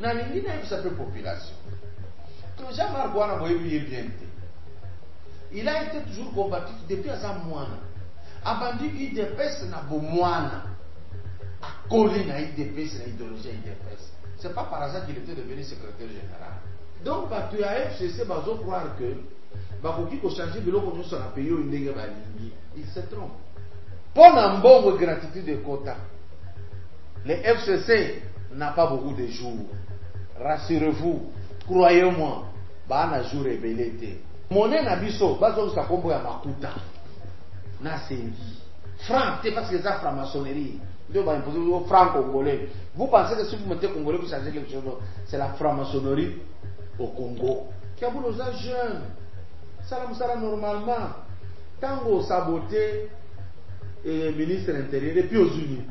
nalingi na yebisa pe population que Jean-Marc wana boyebi bien te. Il a été toujours combatif depuis à sa moine. Abandi IDPS na bomwana. A collé na IDPS na idéologie IDPS. C'est pas par hasard qu'il était devenu secrétaire général. Donc tu as FCC bazo croire que bakoki ko changer biloko nyonso na pays oyo ndenge balingi. Il se trompe. Pour un bon gratitude de quota. Le FCC n'a pas beaucoup de jours. Rassurez-vous, croyez-moi, bah na jour rebellé. Monnaie na biso, bazo sa kombo ya makuta. Na sengi. Franc, c'est parce que ça franc-maçonnerie. Dieu va imposer au franc congolais. Vous pensez que si vous mettez congolais, vous changez quelque chose? C'est la franc-maçonnerie au Congo. Qui a voulu aux jeunes. Ça là normalement. Tango saboté et ministre de l'Intérieur et puis aux Unis.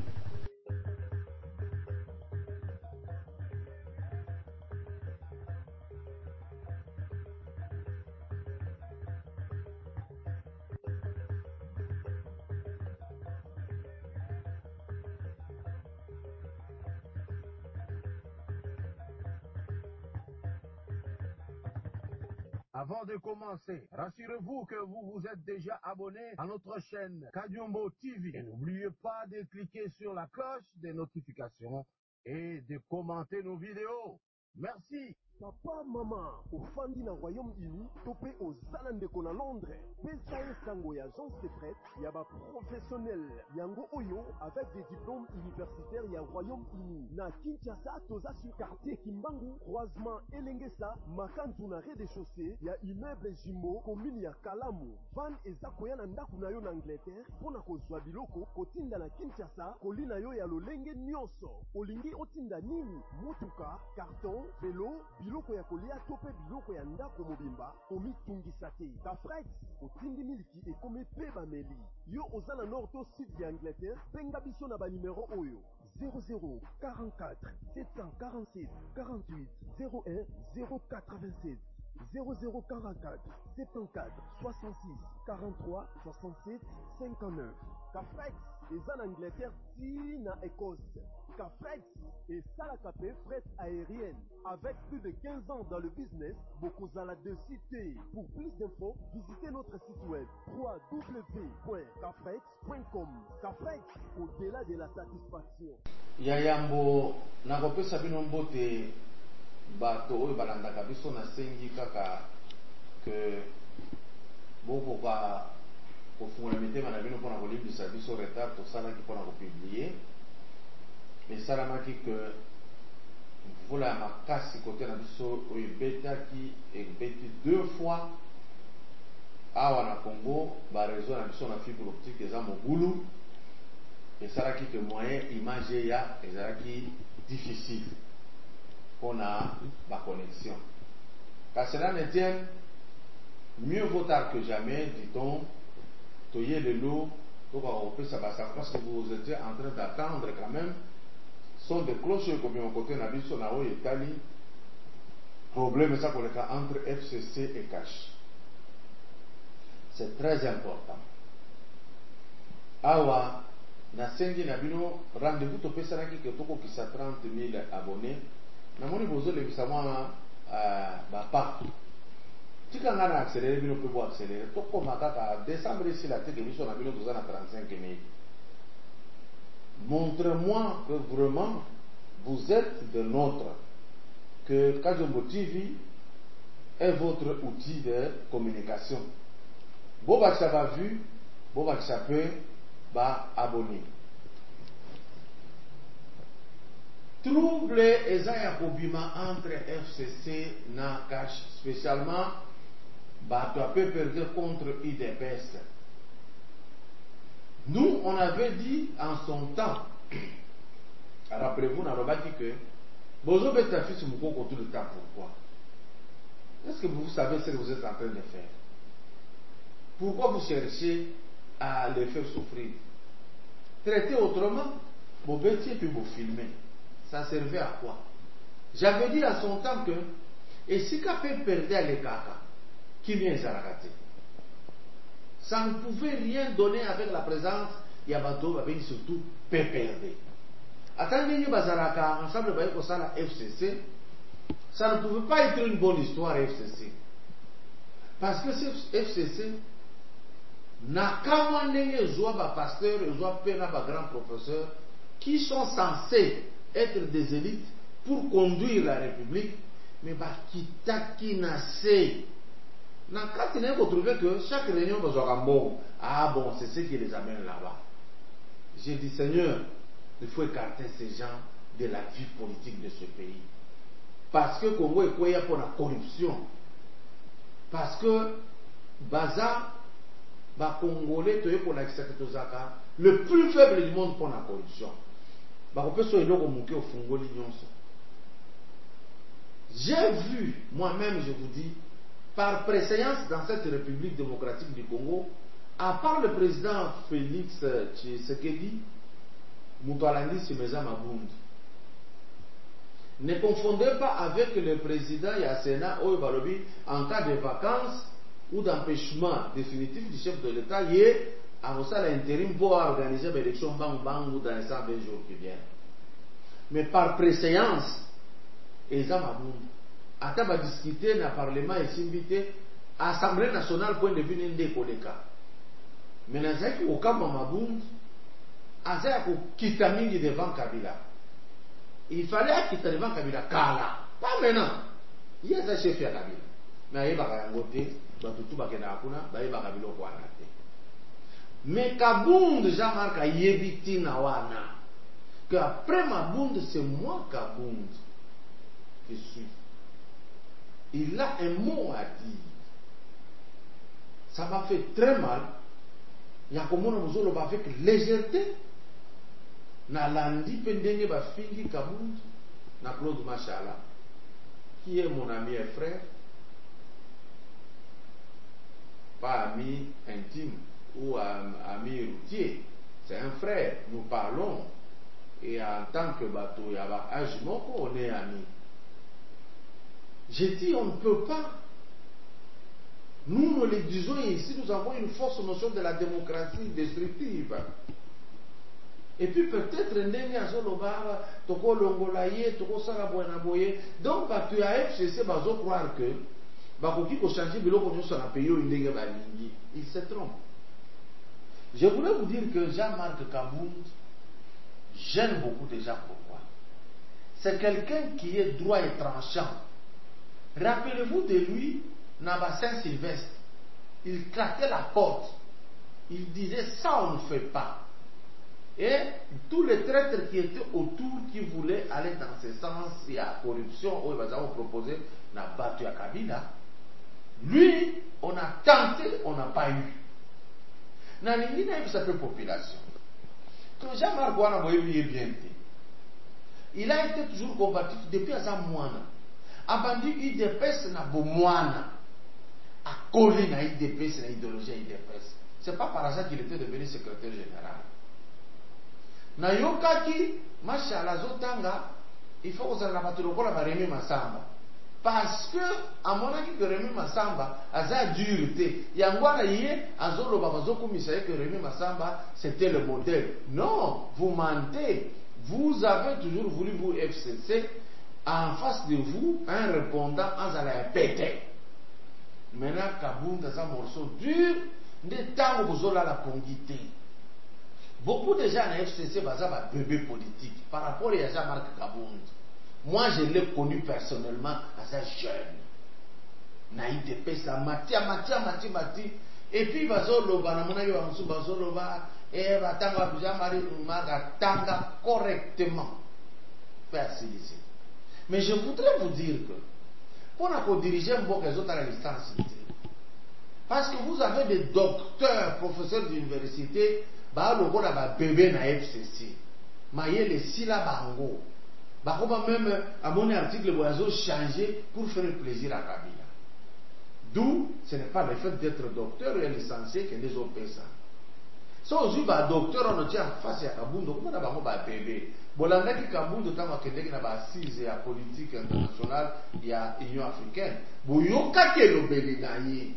Avant de commencer, rassurez-vous que vous vous êtes déjà abonné à notre chaîne Kadiombo TV. Et n'oubliez pas de cliquer sur la cloche des notifications et de commenter nos vidéos. Merci. Papa, maman, ofandi na Royaume-Uni, topé aux Zalandeko na Londres. Pesae sango ya agence de prête, yaba professionnel. Yango Oyo, avec des diplômes universitaires ya Royaume-Uni. Na Kinshasa, toza sur quartier Kimbangu, croisement Elengesa, makantu na rez-de-chaussée, ya immeuble Jimbo, commune ya Kalamu. Van ezakoya na ndaku na yo na Angleterre, pona kozwa biloko, kotinda na Kinshasa, kolina yo ya lolenge nyonso. Olingi otinda nini? Mutuka, carton, vélo, biloko ya kolia tope biloko ya ndako mobimba komitungisa te. Kafrex otindi miliki ekome pe bameli. Yo oza na nord to sud ya Angleterre, benga biso na banimero oyo 0044 747 48 01 087 0044 74 66 43 67 59. Cafrex eza na Angleterre ti na Écosse. Cafrex et Salakapé fret aérienne. Avec plus de 15 ans dans le business, Bokozala de cité. Pour plus d'infos, visitez notre site web www.cafrex.com. Cafrex, au-delà de la satisfaction. Yayambo nakopesa bino mbote bato oyo balandaka biso na sengi kaka que bokoka kofungola mitema na bino mpona kolimbisa biso retard tosalaki mpona kopublier esalamaki que mvula ya makasi kote na biso oyo ebeti 2 fois awa na Congo bareseau na biso na fibre optique eza mogulu esalaki que moyen image ya ezalaki difficile mpona baconnexion. Qu'à cela ne tienne, mieux vaut tard que jamais, dit-on, toyer le lot, parce que vous étiez en train d'attendre quand même. Sont des cloches comme on côté na biso na o Italie. Problème ça pour entre FCC et cash. C'est très important. Awa na sengi na bino rendez-vous to pesa na ki ke toko kisa 30 000 abonnés. Na moni bozo le bisama ba pa. Tika ngana accélérer bino pe bo accélérer. Toko makaka décembre ici la tête de biso na bino toza na 35 000. Montrez-moi que vraiment vous êtes de nôtre, que Kadiombo TV est votre outil de communication. Boba qui va vu, Boba qui peut abonner. Trouble ezaya kobima entre FCC na cash, spécialement tu as peu perdu contre IDPS. Nous, on avait dit en son temps, rappelez-vous, on a dit que Bozo Betafis Moukoko tout le temps. Pourquoi? Est-ce que vous savez ce que vous êtes en train de faire? Pourquoi vous cherchez à les faire souffrir? Traiter autrement, vos bêtises puis vous filmer. Ça servait à quoi? J'avais dit à son temps que, et si Kapé perdait les caca, qui vient s'arrêter? Ça ne pouvait rien donner avec la présence Yabato, avec surtout PPRD. Attendez, Bazaraka, ensemble avec la FCC, ça ne pouvait pas être une bonne histoire FCC. Parce que ce FCC n'a qu'à moins de pasteurs et de grands professeurs qui sont censés être des élites pour conduire la République, mais qui n'a fait. Quand il faut trouver que chaque réunion ah bon, c'est ce qui les amène là-bas. J'ai dit, Seigneur, il faut écarter ces gens de la vie politique de ce pays. Parce que Congo est quoi pour la corruption. Parce que Baza, Congolais, pour la le plus faible du monde pour la corruption. J'ai vu, moi-même, je vous dis, par préséance dans cette République démocratique du Congo, à part le président Félix Tshisekedi, Moutoualandi Simeza Mabund. Ne confondez pas avec le président Yassena Oyebalobi en cas de vacances ou d'empêchement définitif du chef de l'État, il est à l'intérim pour organiser l'élection Bang ou dans les 120 jours qui viennent. Mais par préséance, Eza Mabund. Ata va discuter dans le Parlement et s'inviter à l'Assemblée nationale point de vue n'inde koleka. Mais nazaki okamba Mabund, azaya ko kitamingi devant Kabila. Il fallait quitter devant Kabila kala, pas maintenant. Il y a un chef à Kabila. Mais il y a un côté, tout bakena akuna, il y a Kabila ko anate. Mais Kabund Jean-Marc a yebiti na wana. Que après Mabund c'est moi Kabund qui suis. Il a un mot à dire. Ça m'a fait très mal. Il y a comme on a avec légèreté. Na landi pendenge ba fingi Kabund na Claude Machala, qui est mon ami et frère, pas ami intime ou ami routier. C'est un frère. Nous parlons et en tant que bateau, il y a âge on est amis. J'ai dit, on ne peut pas. Nous le disons ici, nous avons une fausse notion de la démocratie destructive. Et puis peut-être, donc, tu as FCC, croire que il se trompe. Je voulais vous dire que Jean-Marc Kabund gêne beaucoup de gens. Pourquoi? C'est quelqu'un qui est droit et tranchant. Rappelez-vous de lui, Naba Saint-Sylvestre. Il claquait la porte. Il disait ça on ne fait pas. Et tous les traîtres qui étaient autour, qui voulaient aller dans ce sens, il y a corruption, où ils vont proposer, n'a battu à Kabila. Lui, on a tenté, on n'a pas eu. N'a pas cette population. Que Jean-Marc Gouana est bien. Il a été toujours combatif depuis à Moana. Abandi IDPS na Bomwana. A collé na IDPS na idéologie IDPS. C'est pas par hasard qu'il était devenu secrétaire général. Na yokaki, machala zotanga, il faut que ça n'a pas trop la Rémi Massamba. Parce que, à mon avis, que Rémi Massamba a sa dureté. Yangwana yé, à Zolo Babazoko Misaye, que Rémi Massamba, c'était le modèle. Non, vous mentez. Vous avez toujours voulu vous FCC, en face de vous, un répondant, en allant péter. Maintenant, Kabound, dans un morceau dur, de temps où vous avez la pongité. Beaucoup de gens à la FCC ont un bébé politique par rapport à Jean-Marc Kabound. Moi, je l'ai connu personnellement à sa jeune. Naïd de Pessa, Mati. Et puis, Bazoloba, Namona Yoansu, Bazoloba, et Batanga, Jean-Marie Tanga correctement. Facilité. Mais je voudrais vous dire que, pour diriger un bon réseau à la licence, parce que vous avez des docteurs, professeurs d'université, bah le rôle à bébé na FCC, maillé les syllabes bah comment même à mon article le oiseau changer pour faire plaisir à Kabila. D'où ce n'est pas le fait d'être docteur et licencié que les autres ça. Si on dit bah docteur on tient face à Kabund, comment on a bah bébé. Bolanda qui Kabund tant que quelqu'un n'a assise à politique internationale, il y a Union africaine. Boyoka que le belinaïe.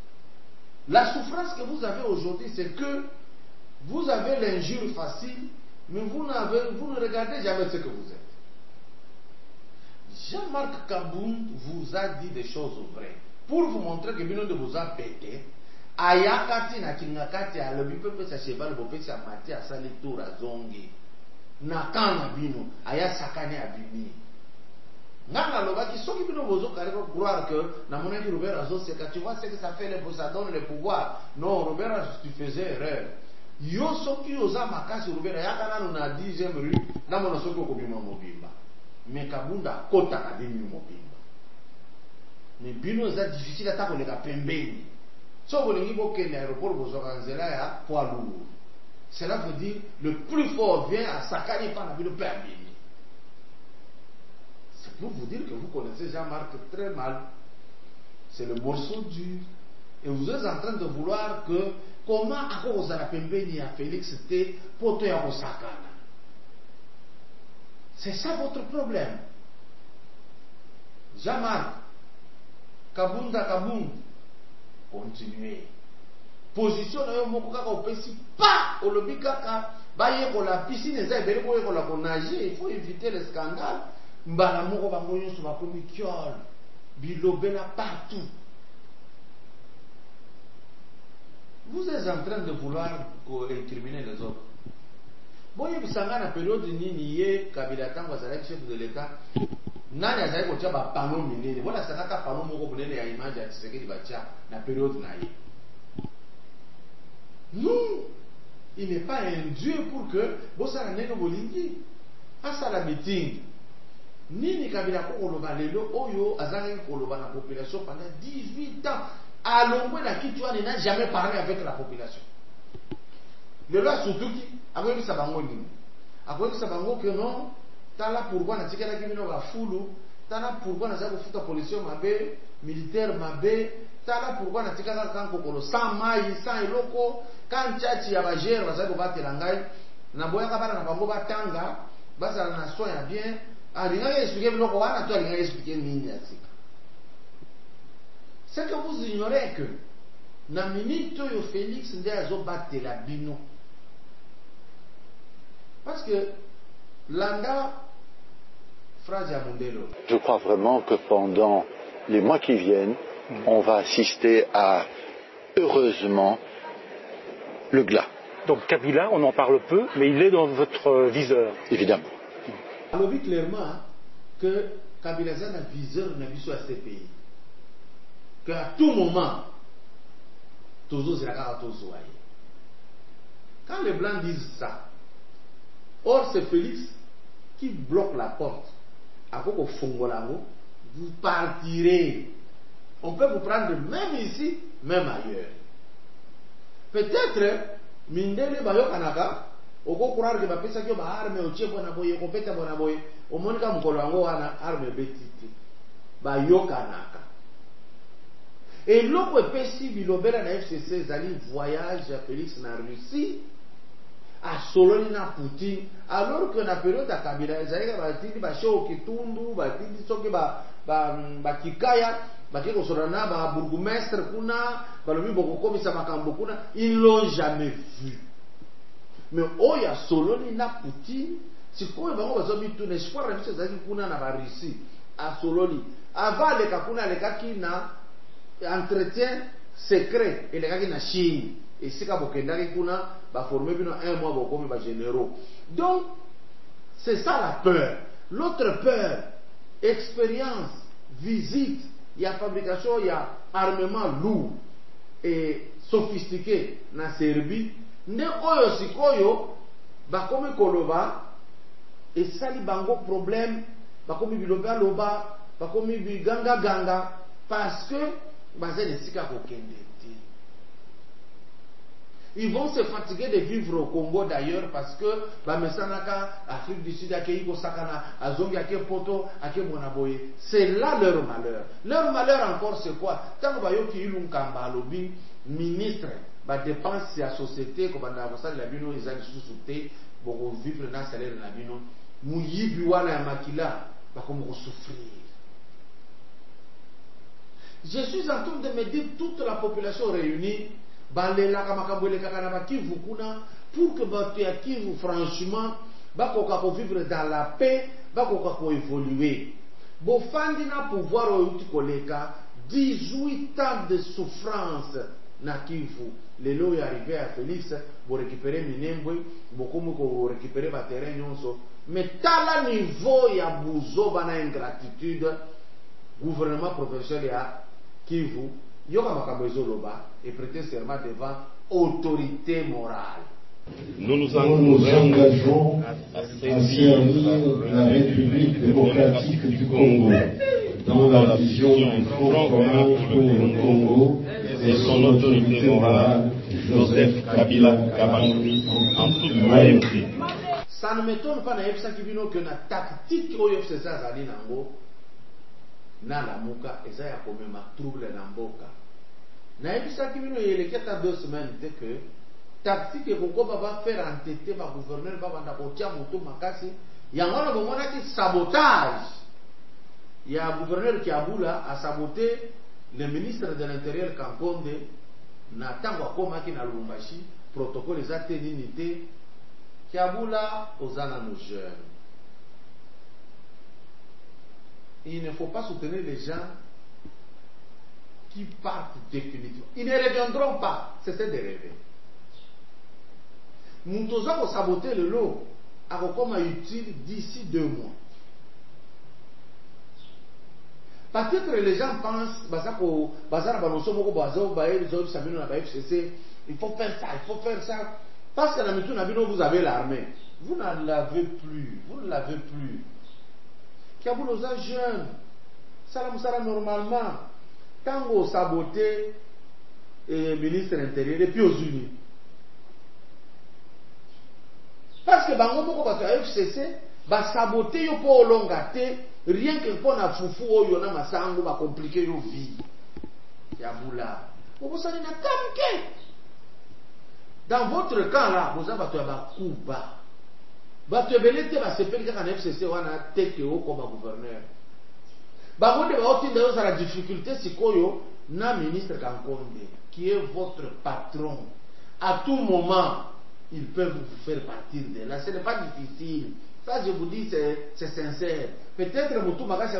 La souffrance que vous avez aujourd'hui, c'est que vous avez l'injure facile, mais vous ne regardez jamais ce que vous êtes. Jean-Marc Kabound vous a dit des choses vraies. Pour vous montrer que Bino de vous a pété, Ayakati na Kingakati a lobi pepe sa cheval bope sa mati a sali tour a zongi. Na kana Bino, aya sakane a bimi. Nana loba qui sont qui Bino bozo carrément croire que na mon ami Robert Azo c'est que tu vois ce que ça fait, ça donne le pouvoir. Non, Robert Azo tu faisais erreur. Yo soki oza makasi Robert Ayaka na na 10e rue, na mona soki okobima mobimba. Mais Kabunda kota na bimi mobimba. Mais Bino eza difficile ata koleka pembeni. So bolingi bokende aéroport bozoka nzela ya poids lourd. Cela veut dire le plus fort vient à sakani pa na bino pe abimi. C'est pour vous dire que vous connaissez Jean-Marc très mal. C'est le morceau dur. Et vous êtes en train de vouloir que comment akozala pembeni ya Félix te poto ya kosakana. C'est ça votre problème. Jean-Marc Kabunda Kabound, continuez. Position na yo moko kaka opesi pa olobi kaka baye ko la piscine eza ebele boye ko la ko nager, il faut éviter les scandales. Mbala moko bango nyonso bakomi kiol bilobela partout. Vous êtes en train de vouloir incriminer les autres. Boye bisanga na période nini ye Kabila tango azalaki chef de l'État. Nani azali kotia ba panneau minene. Voilà sakaka panneau moko bunene ya image ya Tshisekedi batia na période na ye. Non, il n'est pas un Dieu pour que bosala ndenge bolingi asala meeting. Nini Kabila ko koloba lelo oyo azali koloba na population pendant 18 ans. Alongwe na kitu ane n'a jamais parlé avec la population. Lelo surtout qui akoyebisa sabango nini. Akoyebisa sabango que non, tala pourquoi na tikela ki bino ba fulu, tala pourquoi na za ko futa police mabe, militaire mabe, tala pourquoi na tikala kan kokolo sans mai, sans eloko, kan chachi ya bajere baza ko batela ngai, na boya ka bana na bango batanga, bazala na soin ya bien, alinga expliquer biloko wana to alinga expliquer nini ya tika. C'est que vous ignorez que na minute yo Félix nde azo batela bino. Parce que Landa, phrase à Mondelo. Je crois vraiment que pendant les mois qui viennent, on va assister à, heureusement, le glas. Donc Kabila, on en parle peu, mais il est dans votre viseur. Évidemment. On a vu clairement que Kabila a un viseur n'a vu sur ces pays. Qu'à tout moment, toujours c'est la carte aux oreilles. Quand les Blancs disent ça, or c'est Félix qui bloque la porte. À quoi au Fongolango, vous partirez. On peut vous prendre même ici, même ailleurs. Peut-être, Mindele Bayo Kanaka, au courant que ma pesa qui va arme au chef bonaboye, au peta bonaboye, au monica Mkolango, ana arme betite. Bayo Kanaka. Et l'autre petit bilobera na FCC zali voyage à Félix na Russie à Soloni na Poutine alors que na période ya Kabila zali ka batindi ba show kitundu batindi soki ba kikaya bakiko sorana ba bourgmestre kuna balobi boko komisa makambo kuna, ils l'ont jamais vu. Mais oya Soloni na Poutine sikoyo bango bazobi tuna espoir na biso zali kuna na ba Russie à Soloni avant le kakuna le kakina entretien secret et les gars qui na Chine et c'est quand bokendaki kuna ba former bino un mois bokomi ba généraux. Donc c'est ça la peur. L'autre peur, expérience, visite, il y a fabrication, il y a armement lourd et sophistiqué na Serbie. Ne oyo sikoyo bakomi koloba et sali bango problème bakomi biloba loba bakomi biganga ganga parce que ils vont se fatiguer de vivre au Congo d'ailleurs parce que Afrique du Sud c'est là leur malheur. Leur malheur encore c'est quoi? Tant que ministre dépense la société comme la bino ils ont sous-souté pour vivre dans le salaire de la bino muyibi wana makila comme souffrir. Je suis en train de me dire toute la population réunie, pour que Kivu, franchement, vivre dans la paix, évoluer. bofandi na pouvoir outi koleka 18 ans de souffrance na Kivu. Lelo est arrivé à Félix pour récupérer Minembwe, beaucoup pour récupérer ba terrain nyonso. Mais tala niveau ya buzo bana ingratitude gouvernement professionnel ya Kivu, yoka makambo ezoloba et prêter serment devant autorité morale. Nous nous engageons à servir la République démocratique du Congo dans la vision du Front commun pour le Congo et son autorité morale, Joseph Kabila Kabange, en toute loyauté. Ça ne m'étonne pas que la tactique OFCC azali nango na lamuka eza ya komema trouble na mboka. Na ebisaki bino yeleketa 2 semaines te que tactique ekokoma va faire entêter ba gouverneur ba banda kotia moto makasi yango na bomona ki sabotage ya gouverneur Kiabula a saboté le ministre de l'Intérieur Kankonde na tango akomaki na Lubumbashi protocole eza te nini te Kiabula ozana nos jeunes. Il ne faut pas soutenir les gens qui partent définitivement. Ils ne reviendront pas. Cessez de rêver. Moutoza pour saboter le lot a comme utile d'ici 2 mois. Peut-être les gens pensent il faut faire ça, il faut faire ça. Parce que vous avez l'armée. Vous n'en l'avez plus. Vous ne l'avez plus. Kiaboulosa jeune. Salam Salam normalement. Quand vous sabotez le ministre intérieur et puis aux unis. Parce que bango moko bato ya FCC ba saboter yo po olongate rien que pour na fufu oyo na masango ba compliquer yo vie. Kiabula. Vous savez na kamke. Dans votre cas là, vous avez bato ya ba kuba. Bato ya belete ba sepeli kaka na FCC wana teke o comme gouverneur. Bango de ba otinda yo la difficulté sikoyo na ministre Kankonde qui est votre patron. À tout moment ils peuvent vous faire partir de là. Ce n'est pas difficile. Ça, je vous dis, c'est sincère. Peut-être Moutou Makasi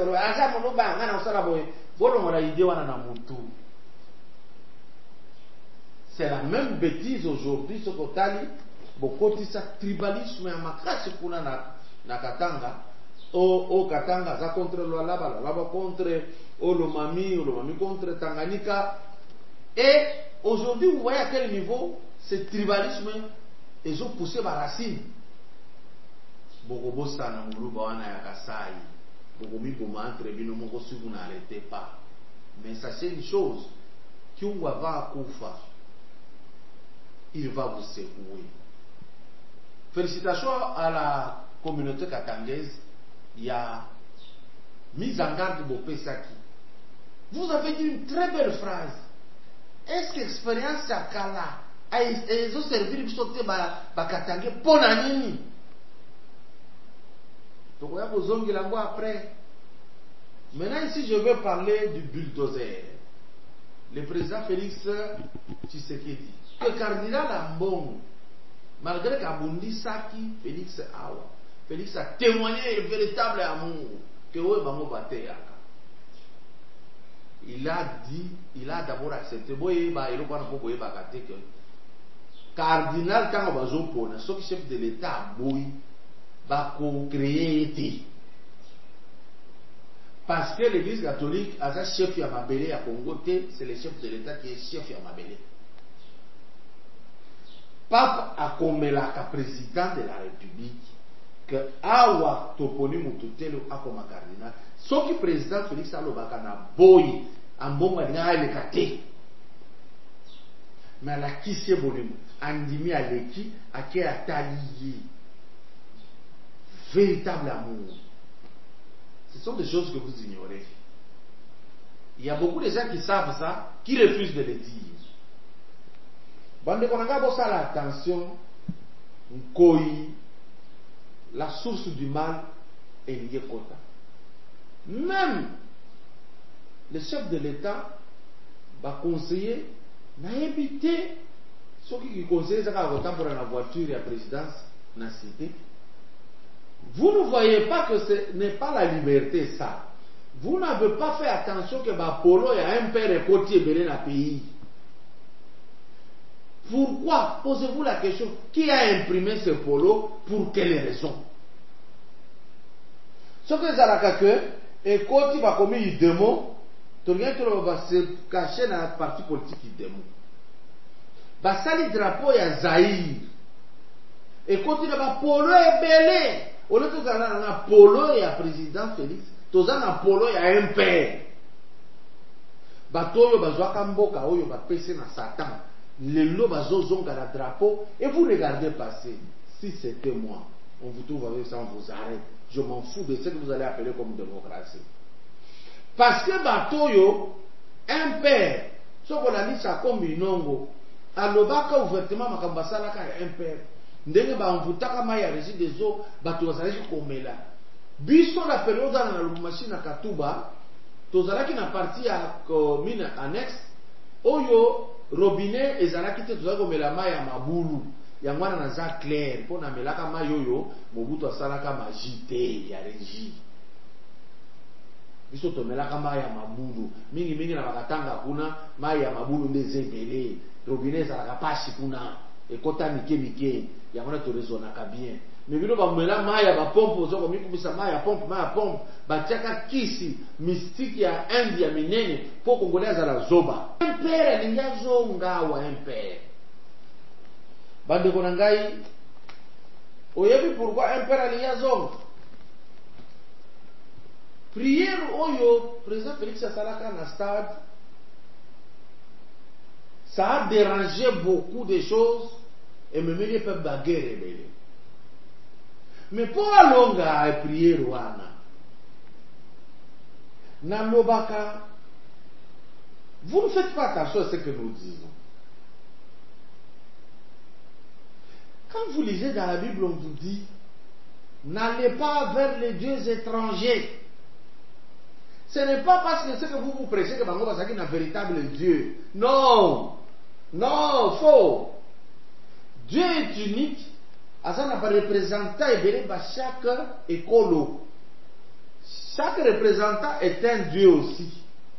c'est la même bêtise aujourd'hui, ce que beaucoup de ça tribalisme et makasi kuna na Katanga. Au Katanga, ça contre le Laba contre Olomami contre Tanganyika. Et aujourd'hui, vous voyez à quel niveau ce tribalisme ils ont poussé ma racine. Bokobosa na muluba wana ya Kasai. Bokomi boma entre bino moko si vous n'arrêtez pas. Mais sachez une chose, Kiungwa va kufa. Il va vous secouer. Félicitations à la communauté katangaise. Il y a mise en garde de Bopesaki. Vous avez dit une très belle phrase. Est-ce que l'expérience à Kala ils ont servi pour sauter Bakatangue pour l'année. Donc, on va vous zonguer après. Maintenant, ici, je vais parler du bulldozer. Le président Félix Tshisekedi. Le cardinal Ambongo, malgré qu'Abundi Saki, Félix a témoigné le véritable amour que Ouebango Bateaka. Il a dit, il a d'abord accepté. Cardinal quand on va jouer ce chef de l'État boy va créer parce que l'Église catholique a un chef Yamabele à Congo, c'est le chef de l'État qui est chef Yamabele. Pape a comme la président de la République que Awa Toponi Mututelo a comme cardinal. Ce qui président Félix Alobaka na boy en bon moment il est caté. Mais la qui c'est bonhomme andimi aleki ake atali véritable amour. Ce sont des choses que vous ignorez. Il y a beaucoup de gens qui savent ça, qui refusent de le dire. Bande konanga bossa la attention, nkoi, la source du mal est liée kota. Même le chef de l'État va conseiller n'a évité ceux qui conseillent ça quand on pour la voiture et la présidence n'a cité. Vous ne voyez pas que ce n'est pas la liberté ça. vous n'avez pas fait attention que Polo y a un père et côté belé dans le pays. Pourquoi? Posez-vous la question. Qui a imprimé ce polo? Pour quelle raison? Ce que Zaraka que, et quand il va commettre une démo, tout le monde va se cacher dans la partie politique qui démo. Bah, ça, le drapeau, il y a Zahir. Et quand il va polo et belé. Au lieu de ça, on a polo et le président Félix. Tout ça, on a polo et un père. Bah, tout le monde va Kamboka, il va passer dans Satan. Les lots bazozonga la drapeau et vous regardez passer. Si c'était moi, on vous trouve avec ça, on vous arrête. Je m'en fous de ce que vous allez appeler comme démocratie. Parce que Batoyo, un père, ce qu'on a dit ça comme inongo, à l'obaka ouvertement makambasala ka un père. Ndenge ba mvutaka maya régie des eaux, bato bazali komela. Biso la période dans la machine à Katuba, tozalaki na partie à mine annexe, oyo robinet ezalaki te tozali komela mai ya mabulu yango wana naza clair mpo namelaka mai oyo Mobutu asalaka magie te ya régie. Biso tomelaka mai ya mabulu mingi na bakatanga kuna mai ya mabulu nde eza ebele, robinet ezalaka pasi kuna ekota mike yango wana torezonaka bien. Mais bino bamela mai ya bapompe oza komikubisa mai ya pompe batiaka kisi mystique ya Inde ya minene mpo kongolais azala zoba. Un père alingi azonga wa un père. Bandeko na ngai, oyebi pourquoi un père alingi azonga? Prière oyo président Félix asalaka na stade, ça a dérangé beaucoup de choses et me meni pe baguerre rebelle. Mais pour alonga prière wana Nalobaka, vous ne faites pas attention à ce que nous disons. Quand vous lisez dans la Bible, on vous dit, n'allez pas vers les dieux étrangers. Ce n'est pas parce que ce que vous prêchez que Bango Basaki est un véritable Dieu. Non, faux. Dieu est unique. Ça n'a pas représentant et chaque écolo. Chaque représentant est un Dieu aussi.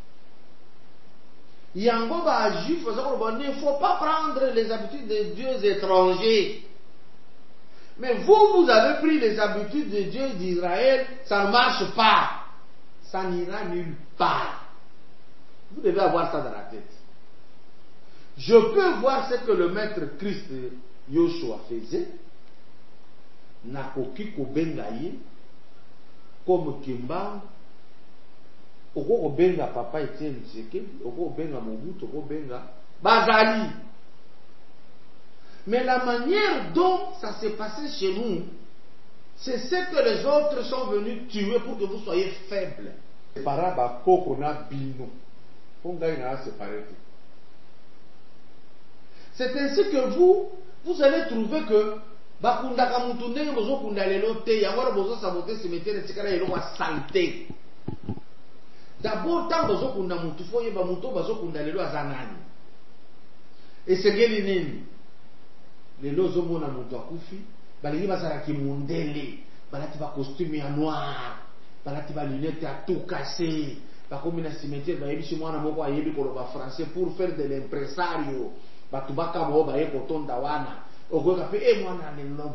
Yango ba juif, il ne faut pas prendre les habitudes des dieux étrangers. Mais vous avez pris les habitudes des dieux d'Israël, ça ne marche pas. Ça n'ira nulle part. Vous devez avoir ça dans la tête. Je peux voir ce que le maître Christ Yoshua faisait. Nakoki kobengaye comme Kimba, oko benga papa Etienne Tshisekedi, oko benga Mobutu, oko benga Bazali. Mais la manière dont ça s'est passé chez nous, c'est ce que les autres sont venus tuer pour que vous soyez faibles. C'est ainsi que vous allez trouver que bakundaka mutu ndenge bozokunda lelo te yango wana bozosabote cimetière etikala eloko ya saleté. D'abord ntango bozokunda mutu fo yeba mutu bazokunda lelo aza nani esengeli nini. Lelo ozomona mutu akufi balingi bazalaki mundele, balati bacostume ya noir, balati balunette ya tout cassé, bakomi na cimetière bayebisi mwana moko ayebi koloba français pour faire de l'impresario, batu bakamo baye kotonda wana. Ogoka pe mwana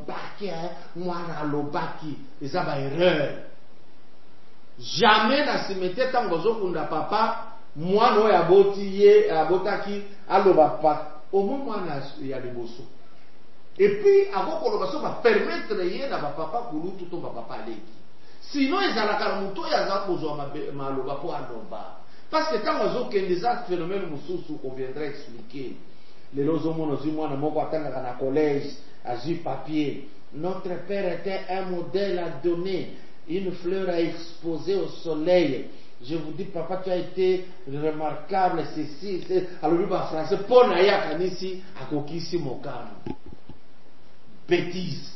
alobaki eza ba erreur. Jamais na cimetière tango bazokunda papa mwana oyo aboti ye abotaki aloba pa omo mwana ya liboso. Et puis akokoloba so ba permettre ye na ba papa kulutu to ba papa leki. Sinon ezalaka muto ya za kozwa maloba po aloba. Parce que tango bazokende za phénomène mususu qu'on viendra expliquer. Les lozomons mwana moko atangaka na collège azui papier. Notre père était un modèle à donner, une fleur à exposer au soleil. Je vous dis, papa, tu as été remarquable, ceci, alors lui en français, pour naya kanisi akokisi mokano. Bêtise.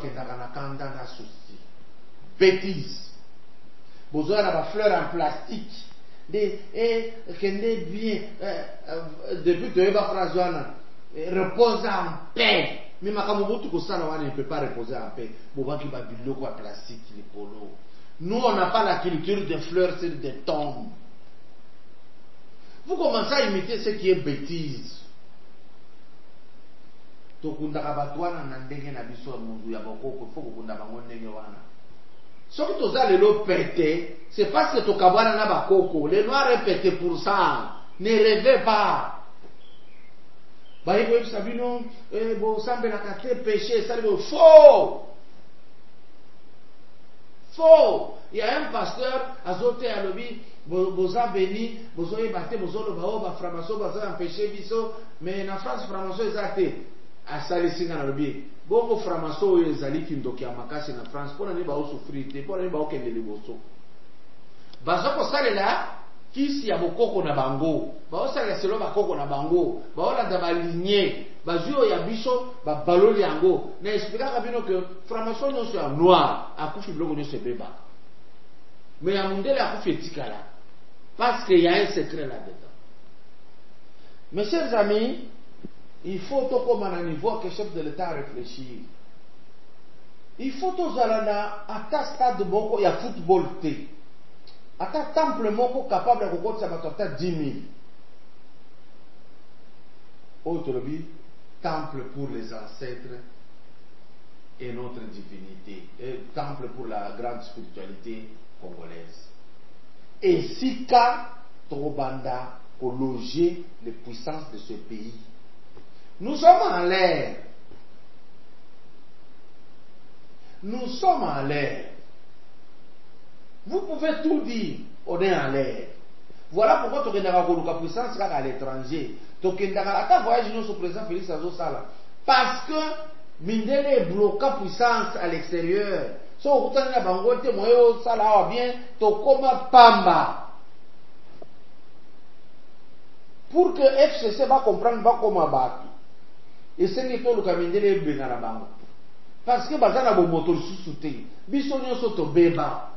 Bêtise. Besoin d'avoir fleur en plastique. Depuis que Eva Frazouana repose en paix. Mais Makamobutu Kosala ne peut pas reposer en paix. Boba qui babiloko à plastique, les polo. Nous, on n'a pas la culture des fleurs sur des tombes. Vous commencez à imiter ce qui est bêtise. Tokundaka batwana na ndenge na biso ya mundu ya bokoko faut kukunda bango ndenge wana. Soki toza lelo pété, c'est parce que tokabwana na bakoko. Les noirs est pété pour ça. Ne rêvez pas. Baïko sabino bo sambe na kate péché, ça le faux. Faux. Il y a un pasteur azote à lobi boza béni, bozo ebate bozo lo bao ba framaso baza empêcher biso, mais na France framaso ezate. Asali singa na lobi bongo framaso oyo ezali kindoki ya makasi na France pona ne ba osufrir te pona ne ba okende liboso bazo kosalela kisi ya bokoko na bango ba osalela selo bakoko na bango ba olanda balinye bazuyo ya biso ba baloli yango na expliquaka bino que framaso nyonso ya noir akufi biloko nyonso ebeba mais ya mundele akufi etikala parce qu'il y a un secret là-dedans. Mes chers amis, il faut tout comme à un niveau que le chef de l'État réfléchir. Il faut tout zalana à ta stade de boko ya football té. À ta temple moko capable de reconnaître sa matata 10 000. Autre temple pour les ancêtres et notre divinité. Et temple pour la grande spiritualité congolaise. Et sika trobanda pour loger les puissances de ce pays. Nous sommes en l'air. Nous sommes en l'air. Vous pouvez tout dire, on est en l'air. Voilà pourquoi tu as la puissance à l'étranger. Tu as voyagé sur le président Félix Azosala. Parce que Mindele est bloqué puissance à l'extérieur. Si on a la bangote, moi, ça va bien, tu comme Pamba. Pour que FCC va comprendre, va comme Abaki. Et c'est que le Kamindele est bien à la banque. Parce que Bazana bon moto sous-souté. Bisonio soto beba.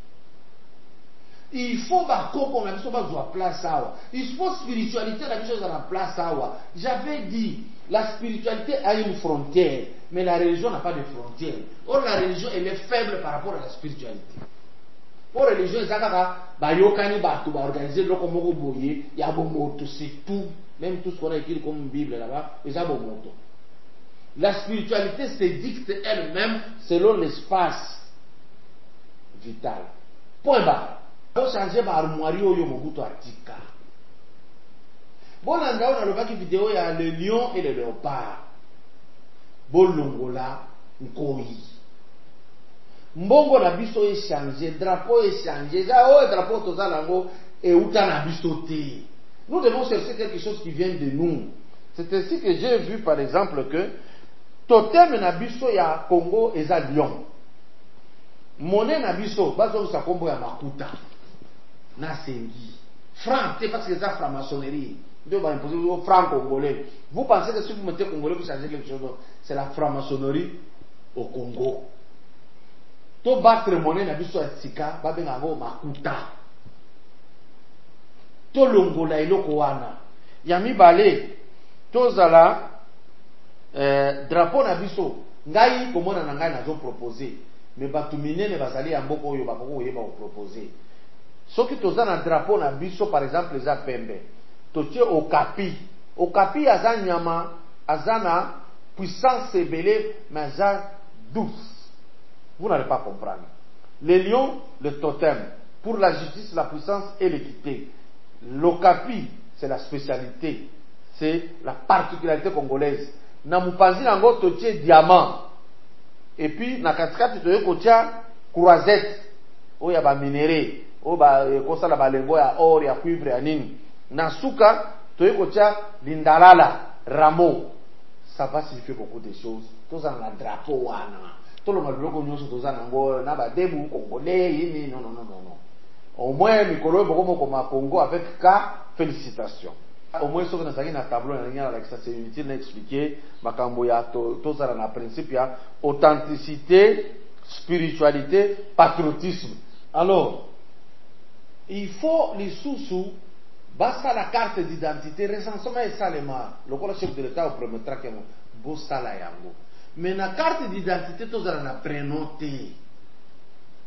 Il faut qu'on a besoin de place à. Il faut spiritualité la chose à la place à. J'avais dit, la spiritualité a une frontière, mais la religion n'a pas de frontière. Or la religion elle est faible par rapport à la spiritualité. Pour la religion, bayokani batu ba organiser le comme boye, il y a bon moto, c'est tout. Même tout ce qu'on a écrit comme une Bible là-bas, il y a bon moto. La spiritualité se dicte elle-même selon l'espace vital. Point barre. Pour changer par armoire yo mobuto atika. Bon anda on a le vidéo il y a le lion et le léopard. Bon longola nkoi. Mbongo na biso est changé, drapeau est changé. Ça drapeau toza lango et uta na biso te. Nous devons chercher quelque chose qui vient de nous. C'est ainsi que j'ai vu par exemple que totem na biso ya Congo eza lion. Monnaie na biso bazo sa kombo ya makuta. Na sengi. Franc, c'est parce que c'est la franc-maçonnerie. Dieu va imposer au franc congolais. Vous pensez que si vous mettez congolais, vous changez quelque chose? C'est la franc-maçonnerie au Congo. To battre monnaie na biso ya sika, ba benga ngo makuta. To longola eloko wana. Ya mibale, to zala drapeau na biso, ngai komona na ngai nazo proposer. Mais batu minene bazali ya mboko oyo bakoko yeba ko proposer. Soki toza na drapeau na biso par exemple eza pembe. Totie okapi. Okapi aza nyama, azana puissance ebele, mais aza douce. Vous n'allez pas comprendre. Les lions, le totem. Pour la justice, la puissance et l'équité. L'okapi, c'est la spécialité. C'est la particularité congolaise. Na mupanzi nango totie diamant. Et puis, na katikati toye kotia croisette. O ya ba minéré. O ba kosala ba lengo ya or, ya cuivre, ya nini. Na suka toye kotia lindalala, rameau. Ça va signifier beaucoup de choses. Tous en la drapeau wana. Tout le monde na ba debu congolais yini non. Au moins mikolo boko comme Congo avec ka félicitations. Au moins ce que nous avons na tableau na la c'est utile d'expliquer makambo ya to ça na principe ya authenticité, spiritualité, patriotisme. Alors il faut les sous basta la carte d'identité recensement et salema. Le chef de l'État au premier traque bo sala yango. Mais na carte d'identité tozala na prénom te.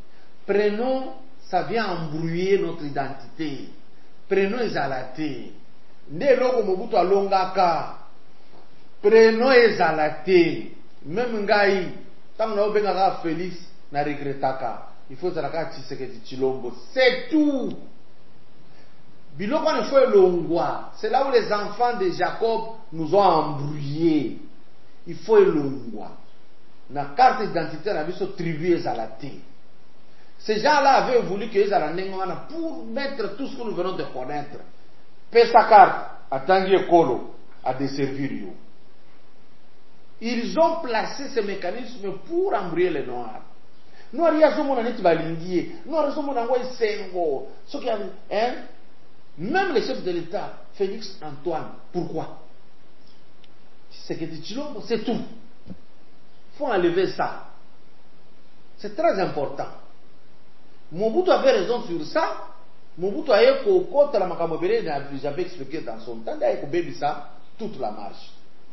Prénom, ça vient embrouiller notre identité. Prénom ezalate. Nde loko Mobutu alongaka. Prénom ezalate. Même ngai, tant na obengaka Félix, na regretaka. Il faut zalaka Tshisekedi Tshilombo. C'est tout. Biloko ne faut elongwa. C'est là où les enfants de Jacob nous ont embrouillés. Il faut elongwa. Na carte d'identité na biso tribu ezalate. Ces gens-là avaient voulu que les Alandengwana pour mettre tout ce que nous venons de connaître. Paie sa carte à Tanguy Ekolo à desservir you. Ils ont placé ces mécanismes pour embrouiller les Noirs. Noirs, il y a ce monde qui va linguer. Noirs, il y a ce monde qui va hein? Même les chefs de l'État, Félix Antoine, pourquoi? C'est que Tshilombo, c'est tout. Il faut enlever ça. C'est très important. Mobutu avait raison sur ça. Mobutu a eu contre la Makamobele, j'avais expliqué dans son temps, il a ça toute la marche.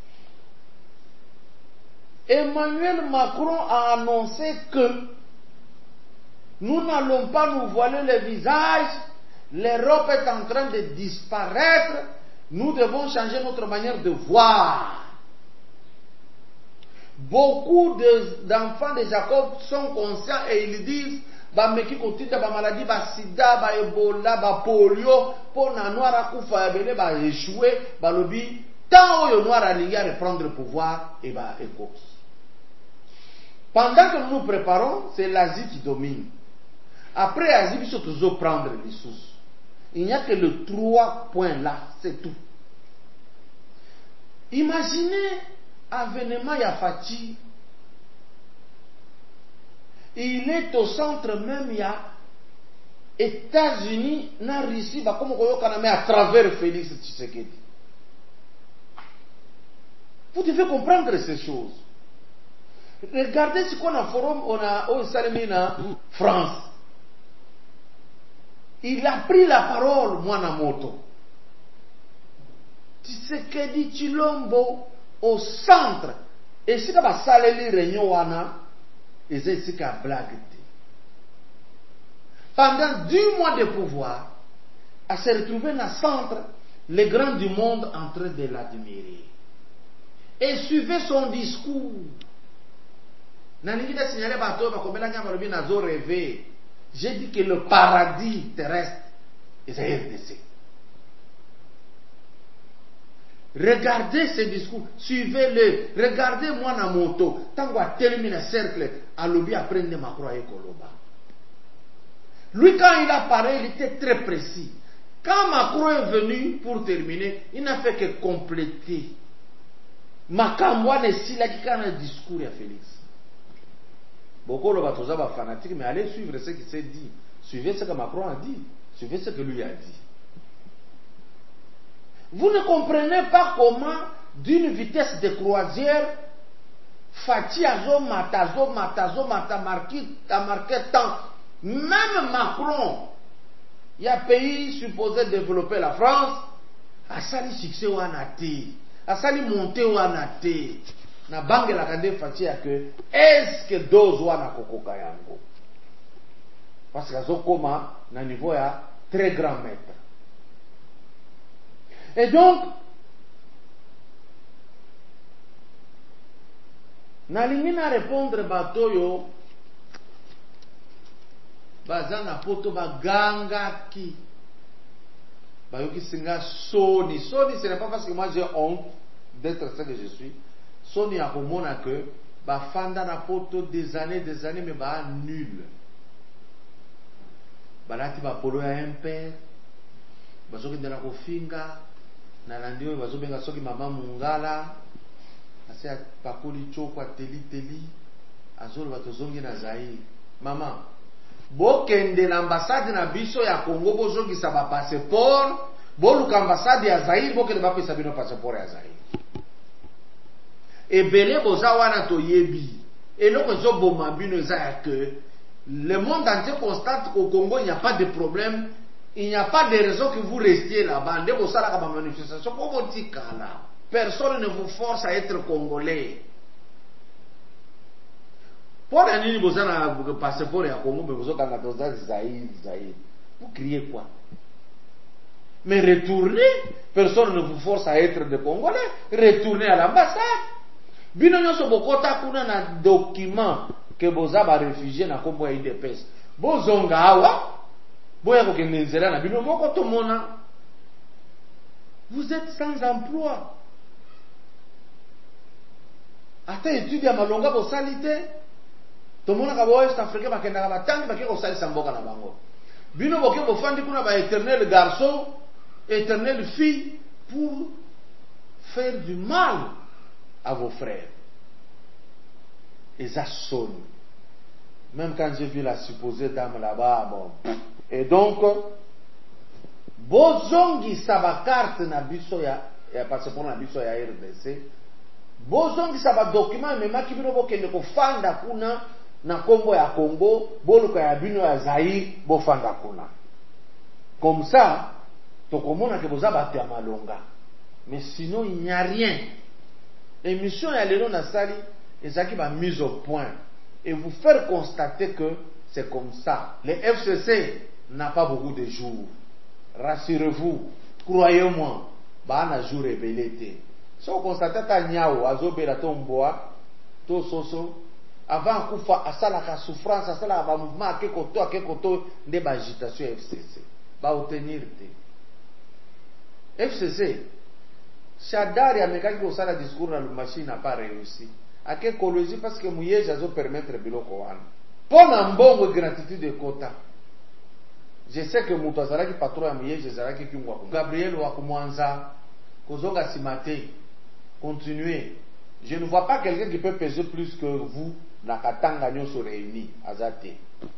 Emmanuel Macron a annoncé que nous n'allons pas nous voiler le visage, l'Europe est en train de disparaître, nous devons changer notre manière de voir. Beaucoup d'enfants de Jacob sont conscients et ils disent bameki kotita ba maladie ba sida ba ebola ba polio pour na noir akufa ebele ba échouer ba lobi tant oyo noir alingi à reprendre le pouvoir et ba eko. Pendant que nous nous préparons, c'est l'Asie qui domine. Après l'Asie, il faut toujours prendre les sources. Il n'y a que le 3 points là, c'est tout. Imaginez avènement Yafati. Il est au centre même, il y a États-Unis, na Russie, comme on à travers Félix Tshisekedi. Vous devez comprendre ces choses. Regardez ce qu'on a forum, on a au Salemina, France. Il a pris la parole, Mwanamoto. Tshisekedi Tshilombo au centre. Et si on a salé réunion wana, et c'est ce qu'a blagué. Pendant 10 mois de pouvoir, à se retrouver dans le centre, les grands du monde en train de l'admirer. Et suivez son discours. J'ai dit que le paradis terrestre est RDC. Regardez ce discours, suivez-le. Regardez-moi dans mon moto. Tant qu'on a terminé le cercle, à l'objet apprendre Macron et Koloba. Lui, quand il a parlé, il était très précis. Quand Macron est venu pour terminer, il n'a fait que compléter. Makamwa ne si la qui a un discours à Félix. Beaucoup de gens sont fanatiques, mais allez suivre ce qui s'est dit. Suivez ce que Macron a dit. Suivez ce que lui a dit. Vous ne comprenez pas comment, d'une vitesse de croisière, Fati a marqué tant. Même Macron, il y a un pays supposé développer la France, a sali succès ou anaté, a sali monter ou anaté. Na banque la kande Fati a que, est-ce que dose ou anakoko kayango? Parce que zo koma, na niveau ya très grand maître. Et donc, nalingi na répondre batoyo bazana poto baganga ki bayoki singa soni ce n'est pas parce que moi j'ai honte d'être ce que je suis. Soni a komona que bafanda na poto des années mais ba nul. Balati ba polo ya impère bazoki ndela kofinga na landio bazobenga soki mama mungala ase pakoli choko teli azolo batozongi na Zaïre. Mama bokende na ambassade na biso ya Congo bozongisa ba passeport boluka ambassade ya Zaïre bokende bapesa bino passeport ya Zaïre. Ebele boza wana toyebi eloko ezoboma bino eza ya que le monde entier constate qu'au Congo il n'y a pas de problème. Il n'y a pas de raison que vous restiez là-bas. Personne ne vous force à être congolais. Pour un vous avez un passeport à Congo, mais vous avez un Zaïre. Vous criez quoi? Mais retournez, personne ne vous force à être des Congolais, retournez à l'ambassade. Bino nyoso bokota kuna na document que boza ba réfugié na kombo ya IDPS. Bozonga awa, boya ko kendenzela na bino moko to mona. Vous êtes sans emploi. Ata étude ya malonga bo salite. To mona ka bo Est Africain bakenda ka batangi bakeko salisa mboka na bango. Bino boke bo fandi kuna ba éternel garçon, éternelle fille pour faire du mal à vos frères. Et ça sonne. Même quand j'ai vu la supposée dame là-bas, bon. Et donc, bozongi saba carte na biso ya passeport na biso ya RDC. Bozongi saba document mema ki bino bokende ko fanda kuna na kombo ya Congo, boluka ya bino ya Zaïre, bo fanda kuna. Comme ça, tokomona ke boza bato ya malonga. Mais sinon il n'y a rien. Émission ya lelo na sali ezaki ba mise au point et vous faire constater que c'est comme ça. Le FCC n'a pas beaucoup de jours. Rassurez-vous, croyez-moi, ba na jour rebelete. Si vous constatez ta nyao azobela to mboa to soso avant kufa asala ka souffrance asala ba mouvement akekoto nde ba agitation FCC ba obtenir te. FCC Shadari amekaki kosala discours na Lubumbashi n'a pas réussi. Ake kolozi parce que Mouyeja zo permettre biloko wana. Pona mbongo gratitude de quota. Je sais que mutu azalaki patron ya Mouyeja azalaki kingwa. Gabriel wa kumwanza kozonga simate. Continuez. Je ne vois pas quelqu'un qui peut peser plus que vous na katanga nyoso réunis azate.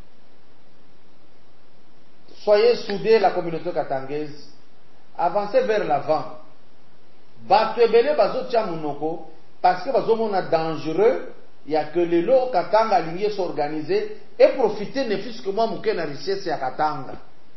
Soyez soudés la communauté katangaise. Avancez vers l'avant. Bato ebele bazotia munoko parce que bazomona dangereux, il y a que les lots Katanga aligné s'organiser et profiter ne fût-ce que moi muke na richesse ya Katanga.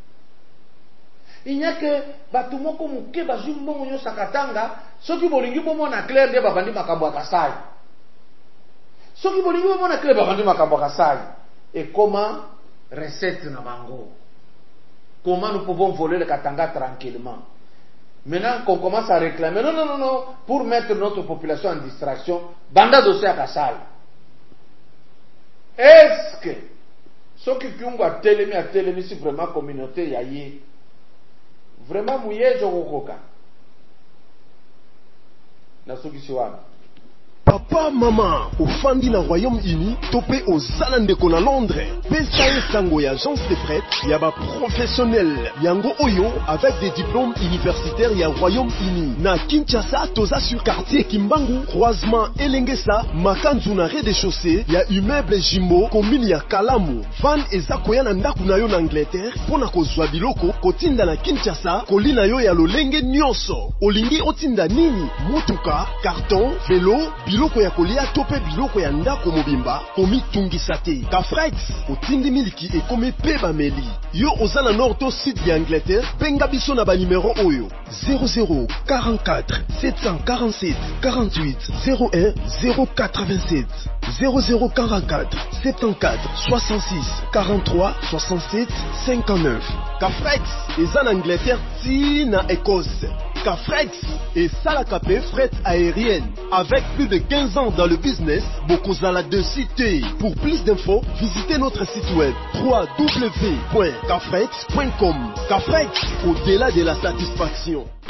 Il n'y a que bato moko muke bazui mbongo nyo sa Katanga, soki bolingi bomo na clair de babandi makambo ya Kasai. Soki bolingi bomo na clair babandi makambo ya Kasai. Et comment recette na bango? Comment nous pouvons voler le Katanga tranquillement? Maintenant qu'on commence à réclamer, non, pour mettre notre population en distraction, banda dossier à Kassai. Est-ce que, ce qui a télémi, si vraiment communauté yaye, vraiment mouillé, je rokoka. Na soki siwana. Papa, maman, au Fandi na Royaume-Uni, topé aux Zalandeko na Londres. Pesa sango ya agence de fret, yaba professionnel. Yango Oyo, avec des diplômes universitaires ya Royaume-Uni. Na Kinshasa, toza sur quartier Kimbangu, croisement Elengesa, Makanzu na rez-de-chaussée, ya immeuble Jimbo, commune ya Kalamu. Van eza koya na ndaku na yo na Angleterre, pona kozwa biloko, kotinda na Kinshasa, kolina yo ya lolenge nyonso. Olingi otinda nini? Mutuka, carton, vélo, biloko ya kolia tope biloko ya ndako mobimba komi tungisa te. Kafrex otindi miliki ekomi pe bameli. Yo ozana nord to sud ya Angleterre, benga biso na ba numéro oyo 00 44 747 48 01 087 0044 74 66 43 67 59. Kafrex eza na Angleterre ti na Écosse. Kafrex et Salakapé fret aérienne. Avec plus de 15 ans dans le business, Bokozala de cité. Pour plus d'infos, visitez notre site web www.kafrex.com. Kafrex, au-delà de la satisfaction.